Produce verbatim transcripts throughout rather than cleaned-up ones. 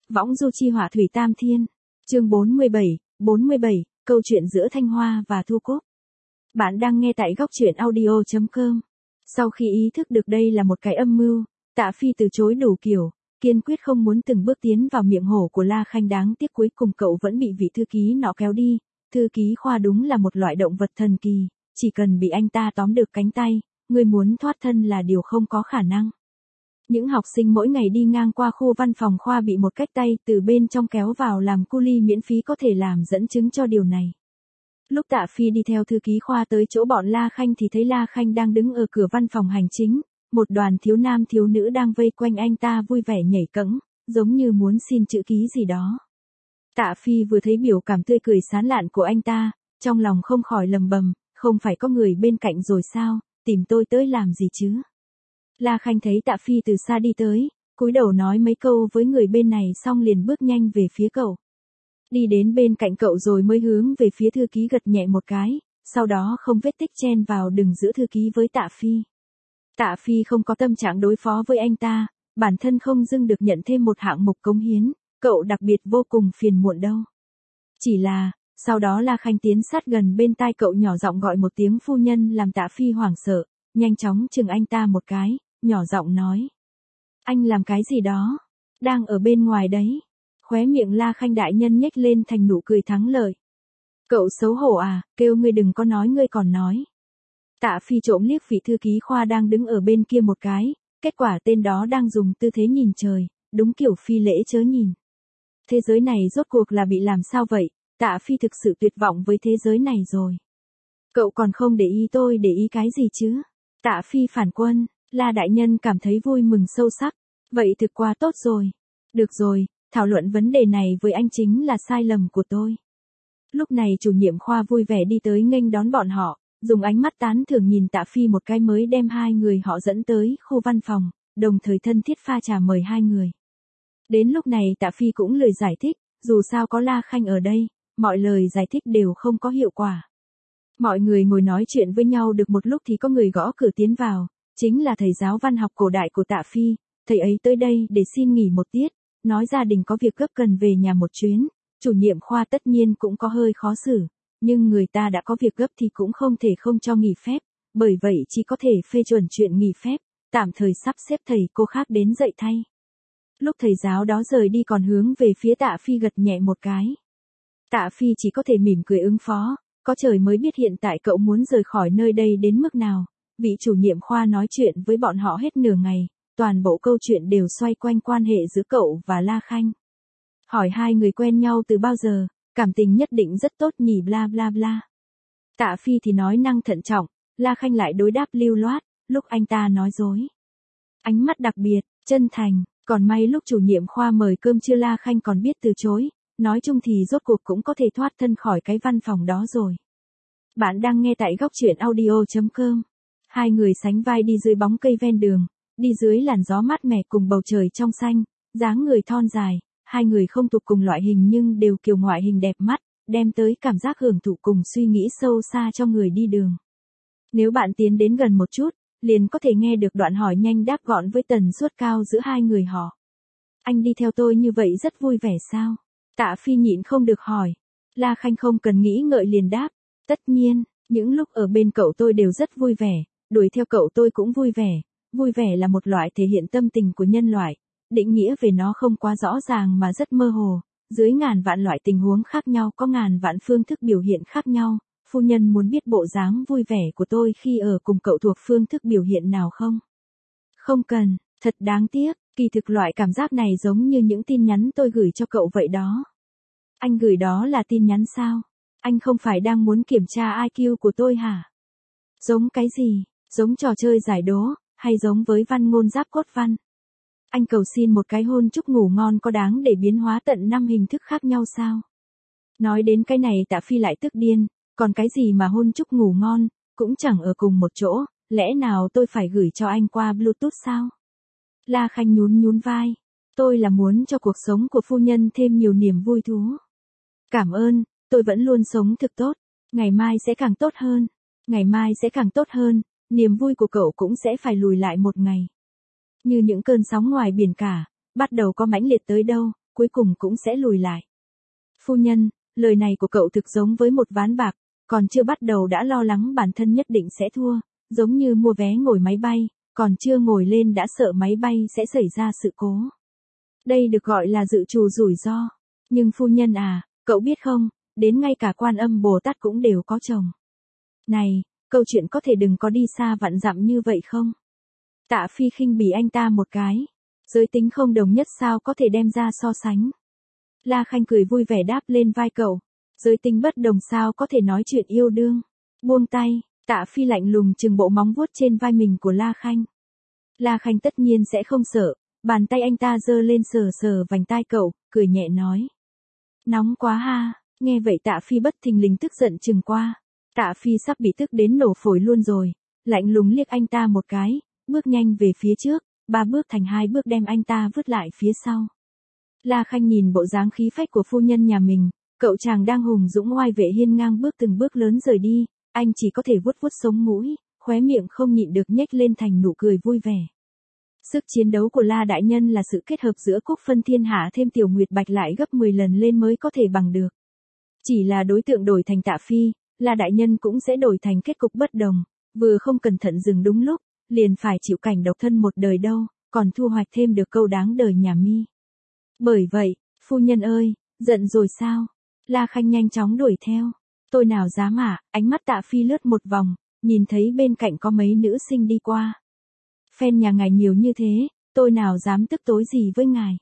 Võng du chi hỏa thủy tam thiên. Chương bốn mươi bảy, bốn mươi bảy, câu chuyện giữa Thanh Hoa và Thu Cúc. Bạn đang nghe tại góc truyện audio chấm com. Sau khi ý thức được đây là một cái âm mưu, Tạ Phi từ chối đủ kiểu, kiên quyết không muốn từng bước tiến vào miệng hổ của La Khanh, đáng tiếc cuối cùng cậu vẫn bị vị thư ký nọ kéo đi. Thư ký Khoa đúng là một loại động vật thần kỳ, chỉ cần bị anh ta tóm được cánh tay, người muốn thoát thân là điều không có khả năng. Những học sinh mỗi ngày đi ngang qua khu văn phòng Khoa bị một cách tay từ bên trong kéo vào làm cu li miễn phí có thể làm dẫn chứng cho điều này. Lúc Tạ Phi đi theo thư ký Khoa tới chỗ bọn La Khanh thì thấy La Khanh đang đứng ở cửa văn phòng hành chính, một đoàn thiếu nam thiếu nữ đang vây quanh anh ta vui vẻ nhảy cẫng, giống như muốn xin chữ ký gì đó. Tạ Phi vừa thấy biểu cảm tươi cười sán lạn của anh ta, trong lòng không khỏi lầm bầm, không phải có người bên cạnh rồi sao, tìm tôi tới làm gì chứ? La Khanh thấy Tạ Phi từ xa đi tới, cúi đầu nói mấy câu với người bên này xong liền bước nhanh về phía cậu. Đi đến bên cạnh cậu rồi mới hướng về phía thư ký gật nhẹ một cái, sau đó không vết tích chen vào đường giữa thư ký với Tạ Phi. Tạ Phi không có tâm trạng đối phó với anh ta, bản thân không dưng được nhận thêm một hạng mục cống hiến, cậu đặc biệt vô cùng phiền muộn đâu. Chỉ là, sau đó La Khanh tiến sát gần bên tai cậu nhỏ giọng gọi một tiếng phu nhân làm Tạ Phi hoảng sợ, nhanh chóng chừng anh ta một cái, nhỏ giọng nói. Anh làm cái gì đó? Đang ở bên ngoài đấy. Khóe miệng La Khanh đại nhân nhếch lên thành nụ cười thắng lợi. Cậu xấu hổ à, kêu ngươi đừng có nói ngươi còn nói. Tạ Phi trộm liếc vị thư ký Khoa đang đứng ở bên kia một cái, kết quả tên đó đang dùng tư thế nhìn trời, đúng kiểu phi lễ chớ nhìn. Thế giới này rốt cuộc là bị làm sao vậy, Tạ Phi thực sự tuyệt vọng với thế giới này rồi. Cậu còn không để ý tôi để ý cái gì chứ? Tạ Phi phản quân, La đại nhân cảm thấy vui mừng sâu sắc, vậy thực quá tốt rồi. Được rồi, thảo luận vấn đề này với anh chính là sai lầm của tôi. Lúc này chủ nhiệm Khoa vui vẻ đi tới nghênh đón bọn họ, dùng ánh mắt tán thưởng nhìn Tạ Phi một cái mới đem hai người họ dẫn tới khu văn phòng, đồng thời thân thiết pha trà mời hai người. Đến lúc này Tạ Phi cũng lười giải thích, dù sao có La Khanh ở đây, mọi lời giải thích đều không có hiệu quả. Mọi người ngồi nói chuyện với nhau được một lúc thì có người gõ cửa tiến vào, chính là thầy giáo văn học cổ đại của Tạ Phi, thầy ấy tới đây để xin nghỉ một tiết, nói gia đình có việc gấp cần về nhà một chuyến, chủ nhiệm Khoa tất nhiên cũng có hơi khó xử, nhưng người ta đã có việc gấp thì cũng không thể không cho nghỉ phép, bởi vậy chỉ có thể phê chuẩn chuyện nghỉ phép, tạm thời sắp xếp thầy cô khác đến dạy thay. Lúc thầy giáo đó rời đi còn hướng về phía Tạ Phi gật nhẹ một cái. Tạ Phi chỉ có thể mỉm cười ứng phó, có trời mới biết hiện tại cậu muốn rời khỏi nơi đây đến mức nào. Vị chủ nhiệm Khoa nói chuyện với bọn họ hết nửa ngày, toàn bộ câu chuyện đều xoay quanh quan hệ giữa cậu và La Khanh. Hỏi hai người quen nhau từ bao giờ, cảm tình nhất định rất tốt nhỉ bla bla bla. Tạ Phi thì nói năng thận trọng, La Khanh lại đối đáp lưu loát, lúc anh ta nói dối. Ánh mắt đặc biệt, chân thành, còn may lúc chủ nhiệm Khoa mời cơm trưa La Khanh còn biết từ chối, nói chung thì rốt cuộc cũng có thể thoát thân khỏi cái văn phòng đó rồi. Bạn đang nghe tại góc truyện audio chấm com. Hai người sánh vai đi dưới bóng cây ven đường, đi dưới làn gió mát mẻ cùng bầu trời trong xanh, dáng người thon dài, hai người không thuộc cùng loại hình nhưng đều kiều ngoại hình đẹp mắt, đem tới cảm giác hưởng thụ cùng suy nghĩ sâu xa cho người đi đường. Nếu bạn tiến đến gần một chút, liền có thể nghe được đoạn hỏi nhanh đáp gọn với tần suất cao giữa hai người họ. Anh đi theo tôi như vậy rất vui vẻ sao? Tạ Phi nhịn không được hỏi. La Khanh không cần nghĩ ngợi liền đáp. Tất nhiên, những lúc ở bên cậu tôi đều rất vui vẻ, đuổi theo cậu tôi cũng vui vẻ. Vui vẻ là một loại thể hiện tâm tình của nhân loại. Định nghĩa về nó không quá rõ ràng mà rất mơ hồ. Dưới ngàn vạn loại tình huống khác nhau có ngàn vạn phương thức biểu hiện khác nhau. Phu nhân muốn biết bộ dáng vui vẻ của tôi khi ở cùng cậu thuộc phương thức biểu hiện nào không? Không cần, thật đáng tiếc, kỳ thực loại cảm giác này giống như những tin nhắn tôi gửi cho cậu vậy đó. Anh gửi đó là tin nhắn sao? Anh không phải đang muốn kiểm tra i kiu của tôi hả? Giống cái gì? Giống trò chơi giải đố, hay giống với văn ngôn giáp cốt văn? Anh cầu xin một cái hôn chúc ngủ ngon có đáng để biến hóa tận năm hình thức khác nhau sao? Nói đến cái này Tạ Phi lại tức điên, còn cái gì mà hôn chúc ngủ ngon, cũng chẳng ở cùng một chỗ, lẽ nào tôi phải gửi cho anh qua Bluetooth sao? La Khanh nhún nhún vai, tôi là muốn cho cuộc sống của phu nhân thêm nhiều niềm vui thú. Cảm ơn, tôi vẫn luôn sống thực tốt, ngày mai sẽ càng tốt hơn, ngày mai sẽ càng tốt hơn, niềm vui của cậu cũng sẽ phải lùi lại một ngày. Như những cơn sóng ngoài biển cả, bắt đầu có mãnh liệt tới đâu, cuối cùng cũng sẽ lùi lại. Phu nhân, lời này của cậu thực giống với một ván bạc, còn chưa bắt đầu đã lo lắng bản thân nhất định sẽ thua, giống như mua vé ngồi máy bay, còn chưa ngồi lên đã sợ máy bay sẽ xảy ra sự cố. Đây được gọi là dự trù rủi ro. Nhưng phu nhân à, cậu biết không, đến ngay cả Quan Âm Bồ Tát cũng đều có chồng. Này, câu chuyện có thể đừng có đi xa vạn dặm như vậy không? Tạ Phi khinh bỉ anh ta một cái. Giới tính không đồng nhất sao có thể đem ra so sánh. La Khanh cười vui vẻ đáp lên vai cậu. Giới tính bất đồng sao có thể nói chuyện yêu đương. Buông tay, Tạ Phi lạnh lùng chừng bộ móng vuốt trên vai mình của La Khanh. La Khanh tất nhiên sẽ không sợ, bàn tay anh ta giơ lên sờ sờ vành tai cậu, cười nhẹ nói. Nóng quá ha, nghe vậy Tạ Phi bất thình lình tức giận chừng qua. Tạ Phi sắp bị tức đến nổ phổi luôn rồi, lạnh lùng liếc anh ta một cái, bước nhanh về phía trước, ba bước thành hai bước đem anh ta vứt lại phía sau. La Khanh nhìn bộ dáng khí phách của phu nhân nhà mình, cậu chàng đang hùng dũng oai vệ hiên ngang bước từng bước lớn rời đi, anh chỉ có thể vuốt vuốt sống mũi, khóe miệng không nhịn được nhếch lên thành nụ cười vui vẻ. Sức chiến đấu của La Đại Nhân là sự kết hợp giữa Cúc Phân Thiên Hạ thêm Tiểu Nguyệt Bạch lại gấp mười lần lên mới có thể bằng được. Chỉ là đối tượng đổi thành Tạ Phi, La Đại Nhân cũng sẽ đổi thành kết cục bất đồng, vừa không cẩn thận dừng đúng lúc, liền phải chịu cảnh độc thân một đời đâu, còn thu hoạch thêm được câu đáng đời nhà mi. Bởi vậy, phu nhân ơi, giận rồi sao? La Khanh nhanh chóng đuổi theo. Tôi nào dám ạ, à, ánh mắt Tạ Phi lướt một vòng, nhìn thấy bên cạnh có mấy nữ sinh đi qua. Fan nhà ngài nhiều như thế, tôi nào dám tức tối gì với ngài.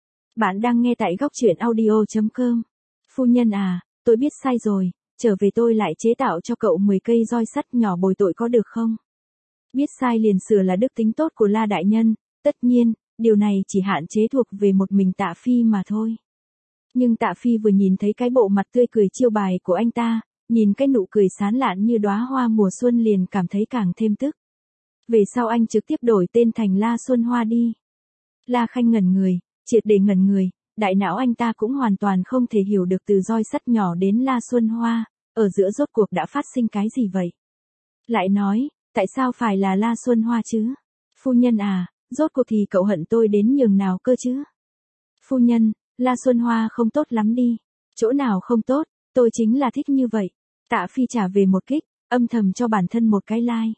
Bạn đang nghe tại góc truyện audio chấm com. Phu nhân à, tôi biết sai rồi, trở về tôi lại chế tạo cho cậu mười cây roi sắt nhỏ bồi tội có được không? Biết sai liền sửa là đức tính tốt của La Đại Nhân, tất nhiên, điều này chỉ hạn chế thuộc về một mình Tạ Phi mà thôi. Nhưng Tạ Phi vừa nhìn thấy cái bộ mặt tươi cười chiêu bài của anh ta, nhìn cái nụ cười sán lạn như đóa hoa mùa xuân liền cảm thấy càng thêm tức. Về sau anh trực tiếp đổi tên thành La Xuân Hoa đi. La Khanh ngẩn người, triệt để ngẩn người, đại não anh ta cũng hoàn toàn không thể hiểu được từ roi sắt nhỏ đến La Xuân Hoa, ở giữa rốt cuộc đã phát sinh cái gì vậy. Lại nói, tại sao phải là La Xuân Hoa chứ? Phu nhân à, rốt cuộc thì cậu hận tôi đến nhường nào cơ chứ? Phu nhân, La Xuân Hoa không tốt lắm đi. Chỗ nào không tốt, tôi chính là thích như vậy. Tạ Phi trả về một kích, âm thầm cho bản thân một cái like.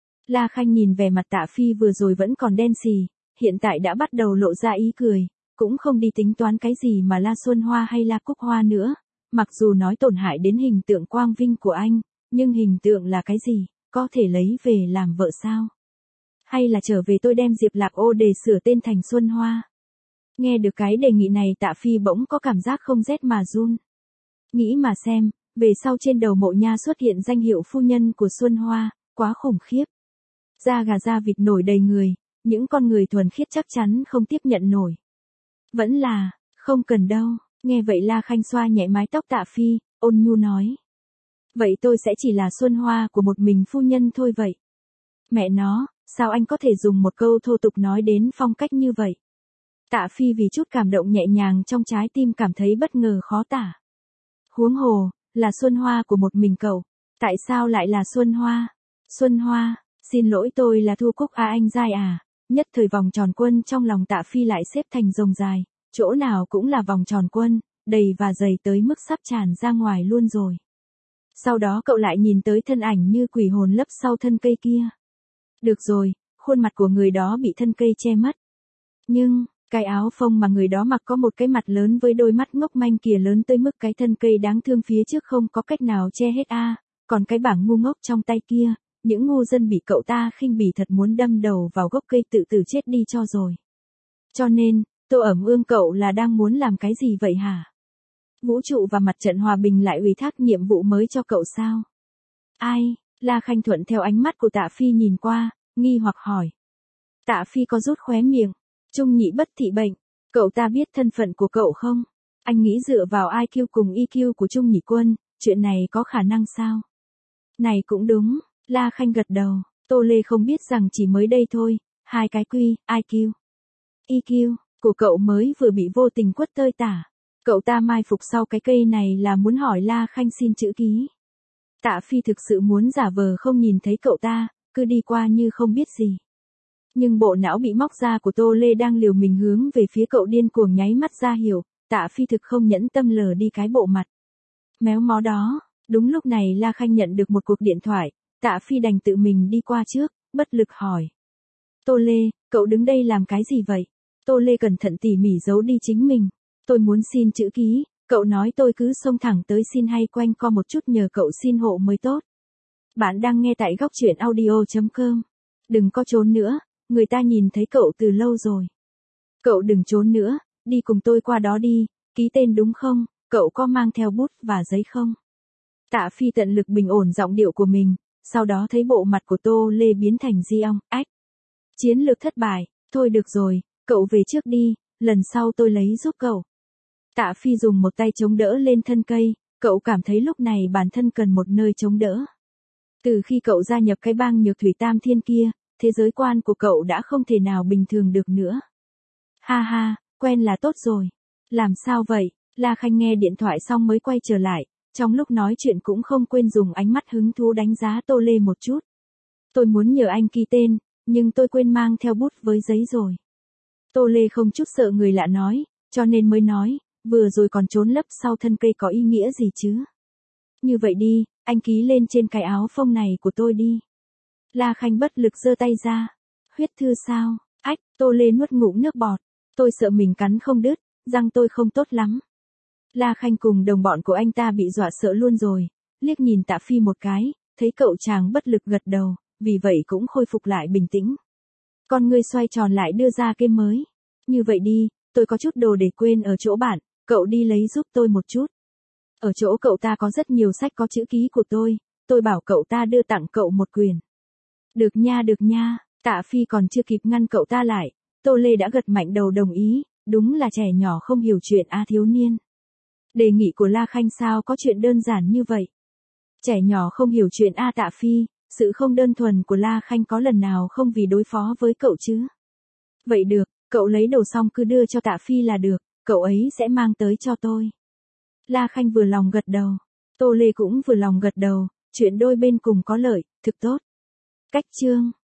La Khanh nhìn vẻ mặt Tạ Phi vừa rồi vẫn còn đen xì, hiện tại đã bắt đầu lộ ra ý cười, cũng không đi tính toán cái gì mà La Xuân Hoa hay La Cúc Hoa nữa, mặc dù nói tổn hại đến hình tượng quang vinh của anh, nhưng hình tượng là cái gì, có thể lấy về làm vợ sao? Hay là trở về tôi đem Diệp Lạc Ô để sửa tên thành Xuân Hoa? Nghe được cái đề nghị này Tạ Phi bỗng có cảm giác không rét mà run. Nghĩ mà xem, về sau trên đầu Mộ Nha xuất hiện danh hiệu phu nhân của Xuân Hoa, quá khủng khiếp. Da gà da vịt nổi đầy người, những con người thuần khiết chắc chắn không tiếp nhận nổi. Vẫn là, không cần đâu, nghe vậy La Khanh xoa nhẹ mái tóc Tạ Phi, ôn nhu nói. Vậy tôi sẽ chỉ là Xuân Hoa của một mình phu nhân thôi vậy. Mẹ nó, sao anh có thể dùng một câu thô tục nói đến phong cách như vậy? Tạ Phi vì chút cảm động nhẹ nhàng trong trái tim cảm thấy bất ngờ khó tả. Huống hồ, là Xuân Hoa của một mình cậu, tại sao lại là Xuân Hoa? Xuân Hoa, xin lỗi tôi là Thu Cúc à anh dai à, nhất thời vòng tròn quân trong lòng Tạ Phi lại xếp thành rồng dài, chỗ nào cũng là vòng tròn quân, đầy và dày tới mức sắp tràn ra ngoài luôn rồi. Sau đó cậu lại nhìn tới thân ảnh như quỷ hồn lấp sau thân cây kia. Được rồi, khuôn mặt của người đó bị thân cây che mất. Nhưng, cái áo phông mà người đó mặc có một cái mặt lớn với đôi mắt ngốc manh kìa lớn tới mức cái thân cây đáng thương phía trước không có cách nào che hết a. À, còn cái bảng ngu ngốc trong tay kia, những ngu dân bị cậu ta khinh bỉ thật muốn đâm đầu vào gốc cây tự tử chết đi cho rồi. Cho nên, Tô Ẩm Ương cậu là đang muốn làm cái gì vậy hả? Vũ trụ và mặt trận hòa bình lại ủy thác nhiệm vụ mới cho cậu sao? Ai? La Khanh thuận theo ánh mắt của Tạ Phi nhìn qua, nghi hoặc hỏi. Tạ Phi có rút khóe miệng. Trung nhị bất thị bệnh. Cậu ta biết thân phận của cậu không? Anh nghĩ dựa vào i kiu cùng e kiu của Trung nhị quân, chuyện này có khả năng sao? Này cũng đúng, La Khanh gật đầu. Tô Lê không biết rằng chỉ mới đây thôi, hai cái quy, i kiu, e kiu, của cậu mới vừa bị vô tình quất tơi tả. Cậu ta mai phục sau cái cây này là muốn hỏi La Khanh xin chữ ký. Tạ Phi thực sự muốn giả vờ không nhìn thấy cậu ta, cứ đi qua như không biết gì. Nhưng bộ não bị móc ra của Tô Lê đang liều mình hướng về phía cậu điên cuồng nháy mắt ra hiểu, Tạ Phi thực không nhẫn tâm lờ đi cái bộ mặt méo mó đó. Đúng lúc này La Khanh nhận được một cuộc điện thoại, Tạ Phi đành tự mình đi qua trước, bất lực hỏi. Tô Lê, cậu đứng đây làm cái gì vậy? Tô Lê cẩn thận tỉ mỉ giấu đi chính mình. Tôi muốn xin chữ ký, cậu nói tôi cứ xông thẳng tới xin hay quanh co một chút nhờ cậu xin hộ mới tốt. Bạn đang nghe tại góc truyện audio.com. Đừng có trốn nữa, người ta nhìn thấy cậu từ lâu rồi. Cậu đừng trốn nữa, đi cùng tôi qua đó đi, ký tên đúng không, cậu có mang theo bút và giấy không? Tạ Phi tận lực bình ổn giọng điệu của mình, sau đó thấy bộ mặt của Tô Lê biến thành di ong, ách. Chiến lược thất bại, thôi được rồi, cậu về trước đi, lần sau tôi lấy giúp cậu. Tạ Phi dùng một tay chống đỡ lên thân cây, cậu cảm thấy lúc này bản thân cần một nơi chống đỡ. Từ khi cậu gia nhập cái bang Nhược Thủy Tam Thiên kia, thế giới quan của cậu đã không thể nào bình thường được nữa. Ha ha, quen là tốt rồi. Làm sao vậy? La Khanh nghe điện thoại xong mới quay trở lại, trong lúc nói chuyện cũng không quên dùng ánh mắt hứng thú đánh giá Tô Lê một chút. Tôi muốn nhờ anh ký tên, nhưng tôi quên mang theo bút với giấy rồi. Tô Lê không chút sợ người lạ nói, cho nên mới nói, vừa rồi còn trốn lấp sau thân cây có ý nghĩa gì chứ? Như vậy đi, anh ký lên trên cái áo phông này của tôi đi. La Khanh bất lực giơ tay ra. Huyết thư sao? Ách, Tô Lê nuốt ngụm nước bọt. Tôi sợ mình cắn không đứt, răng tôi không tốt lắm. La Khanh cùng đồng bọn của anh ta bị dọa sợ luôn rồi, liếc nhìn Tạ Phi một cái, thấy cậu chàng bất lực gật đầu, vì vậy cũng khôi phục lại bình tĩnh. Con ngươi xoay tròn lại đưa ra kênh mới. Như vậy đi, tôi có chút đồ để quên ở chỗ bạn, cậu đi lấy giúp tôi một chút. Ở chỗ cậu ta có rất nhiều sách có chữ ký của tôi, tôi bảo cậu ta đưa tặng cậu một quyển. Được nha được nha, Tạ Phi còn chưa kịp ngăn cậu ta lại, Tô Lê đã gật mạnh đầu đồng ý, đúng là trẻ nhỏ không hiểu chuyện a thiếu niên. Đề nghị của La Khanh sao có chuyện đơn giản như vậy? Trẻ nhỏ không hiểu chuyện a Tạ Phi, sự không đơn thuần của La Khanh có lần nào không vì đối phó với cậu chứ? Vậy được, cậu lấy đồ xong cứ đưa cho Tạ Phi là được, cậu ấy sẽ mang tới cho tôi. La Khanh vừa lòng gật đầu, Tô Lê cũng vừa lòng gật đầu, chuyện đôi bên cùng có lợi, thực tốt. Cách chương